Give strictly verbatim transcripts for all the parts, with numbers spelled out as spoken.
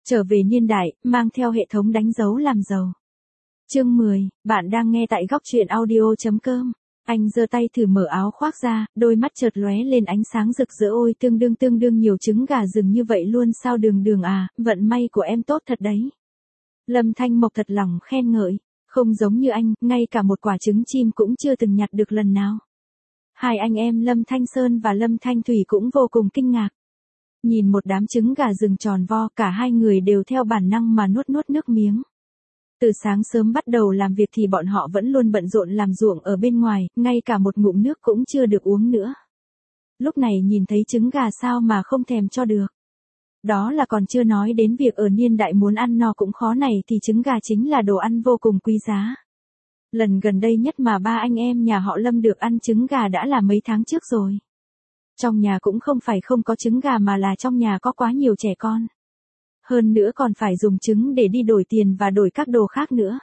Trở về niên đại, mang theo hệ thống đánh dấu làm giàu. Chương mười, bạn đang nghe tại góc truyện audio chấm com. Anh giơ tay thử mở áo khoác ra, đôi mắt chợt lóe lên ánh sáng rực rỡ. Ôi tương đương tương đương nhiều trứng gà rừng như vậy luôn sao Đường Đường à, vận may của em tốt thật đấy. Lâm Thanh Mộc thật lòng khen ngợi, không giống như anh, ngay cả một quả trứng chim cũng chưa từng nhặt được lần nào. Hai anh em Lâm Thanh Sơn và Lâm Thanh Thủy cũng vô cùng kinh ngạc. Nhìn một đám trứng gà rừng tròn vo, cả hai người đều theo bản năng mà nuốt nuốt nước miếng. Từ sáng sớm bắt đầu làm việc thì bọn họ vẫn luôn bận rộn làm ruộng ở bên ngoài, ngay cả một ngụm nước cũng chưa được uống nữa. Lúc này nhìn thấy trứng gà sao mà không thèm cho được. Đó là còn chưa nói đến việc ở niên đại muốn ăn no cũng khó này thì trứng gà chính là đồ ăn vô cùng quý giá. Lần gần đây nhất mà ba anh em nhà họ Lâm được ăn trứng gà đã là mấy tháng trước rồi. Trong nhà cũng không phải không có trứng gà mà là trong nhà có quá nhiều trẻ con. Hơn nữa còn phải dùng trứng để đi đổi tiền và đổi các đồ khác nữa.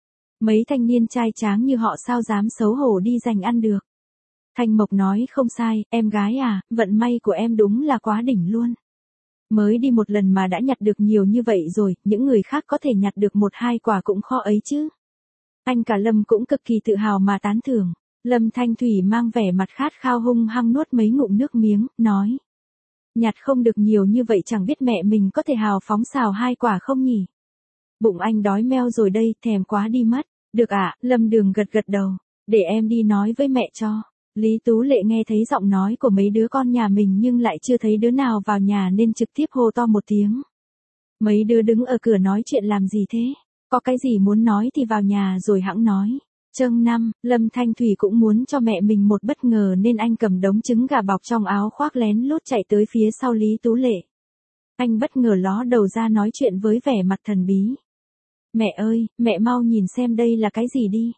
Mấy thanh niên trai tráng như họ sao dám xấu hổ đi giành ăn được. Thanh Mộc nói không sai, em gái à, vận may của em đúng là quá đỉnh luôn. Mới đi một lần mà đã nhặt được nhiều như vậy rồi, những người khác có thể nhặt được một hai quả cũng khó ấy chứ. Anh cả Lâm cũng cực kỳ tự hào mà tán thưởng. Lâm Thanh Thủy mang vẻ mặt khát khao hung hăng nuốt mấy ngụm nước miếng, nói. Nhặt không được nhiều như vậy chẳng biết mẹ mình có thể hào phóng xào hai quả không nhỉ? Bụng anh đói meo rồi đây, thèm quá đi mất. Được ạ, à, Lâm Đường gật gật đầu. Để em đi nói với mẹ cho. Lý Tú Lệ nghe thấy giọng nói của mấy đứa con nhà mình nhưng lại chưa thấy đứa nào vào nhà nên trực tiếp hô to một tiếng. Mấy đứa đứng ở cửa nói chuyện làm gì thế? Có cái gì muốn nói thì vào nhà rồi hẵng nói. Chương năm, Lâm Thanh Thủy cũng muốn cho mẹ mình một bất ngờ nên anh cầm đống trứng gà bọc trong áo khoác lén lút chạy tới phía sau Lý Tú Lệ. Anh bất ngờ ló đầu ra nói chuyện với vẻ mặt thần bí. Mẹ ơi, mẹ mau nhìn xem đây là cái gì đi.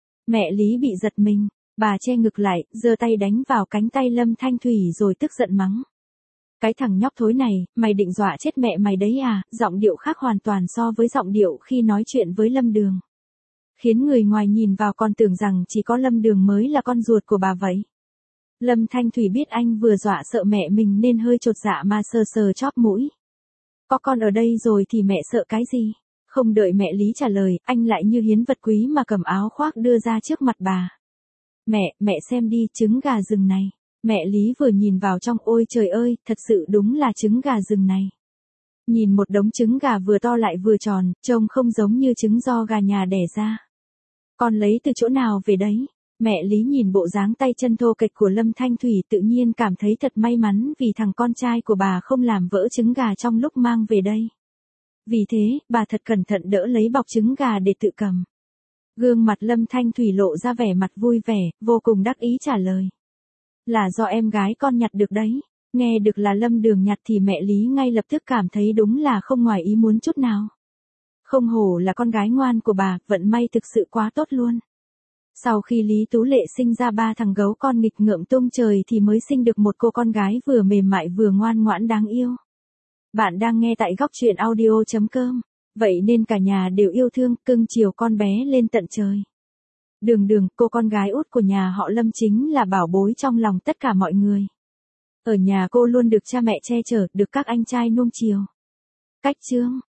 Mẹ Lý bị giật mình, bà che ngực lại, giơ tay đánh vào cánh tay Lâm Thanh Thủy rồi tức giận mắng. Cái thằng nhóc thối này, mày định dọa chết mẹ mày đấy à, giọng điệu khác hoàn toàn so với giọng điệu khi nói chuyện với Lâm Đường. Khiến người ngoài nhìn vào còn tưởng rằng chỉ có Lâm Đường mới là con ruột của bà vậy. Lâm Thanh Thủy biết anh vừa dọa sợ mẹ mình nên hơi chột dạ mà sờ sờ chóp mũi. Có con ở đây rồi thì mẹ sợ cái gì? Không đợi mẹ Lý trả lời, anh lại như hiến vật quý mà cầm áo khoác đưa ra trước mặt bà. Mẹ, mẹ xem đi, trứng gà rừng này. Mẹ Lý vừa nhìn vào trong, ôi trời ơi, thật sự đúng là trứng gà rừng này. Nhìn một đống trứng gà vừa to lại vừa tròn, trông không giống như trứng do gà nhà đẻ ra. Con lấy từ chỗ nào về đấy? Mẹ Lý nhìn bộ dáng tay chân thô kệch của Lâm Thanh Thủy tự nhiên cảm thấy thật may mắn vì thằng con trai của bà không làm vỡ trứng gà trong lúc mang về đây. Vì thế, bà thật cẩn thận đỡ lấy bọc trứng gà để tự cầm. Gương mặt Lâm Thanh Thủy lộ ra vẻ mặt vui vẻ, vô cùng đắc ý trả lời. Là do em gái con nhặt được đấy. Nghe được là Lâm Đường nhặt thì mẹ Lý ngay lập tức cảm thấy đúng là không ngoài ý muốn chút nào. Không hổ là con gái ngoan của bà, vận may thực sự quá tốt luôn. Sau khi Lý Tú Lệ sinh ra ba thằng gấu con nghịch ngợm tung trời thì mới sinh được một cô con gái vừa mềm mại vừa ngoan ngoãn đáng yêu. Bạn đang nghe tại góc truyện audio chấm com. Vậy nên cả nhà đều yêu thương, cưng chiều con bé lên tận trời. Đường Đường, cô con gái út của nhà họ Lâm chính là bảo bối trong lòng tất cả mọi người. Ở nhà cô luôn được cha mẹ che chở, được các anh trai nuông chiều. Cách chương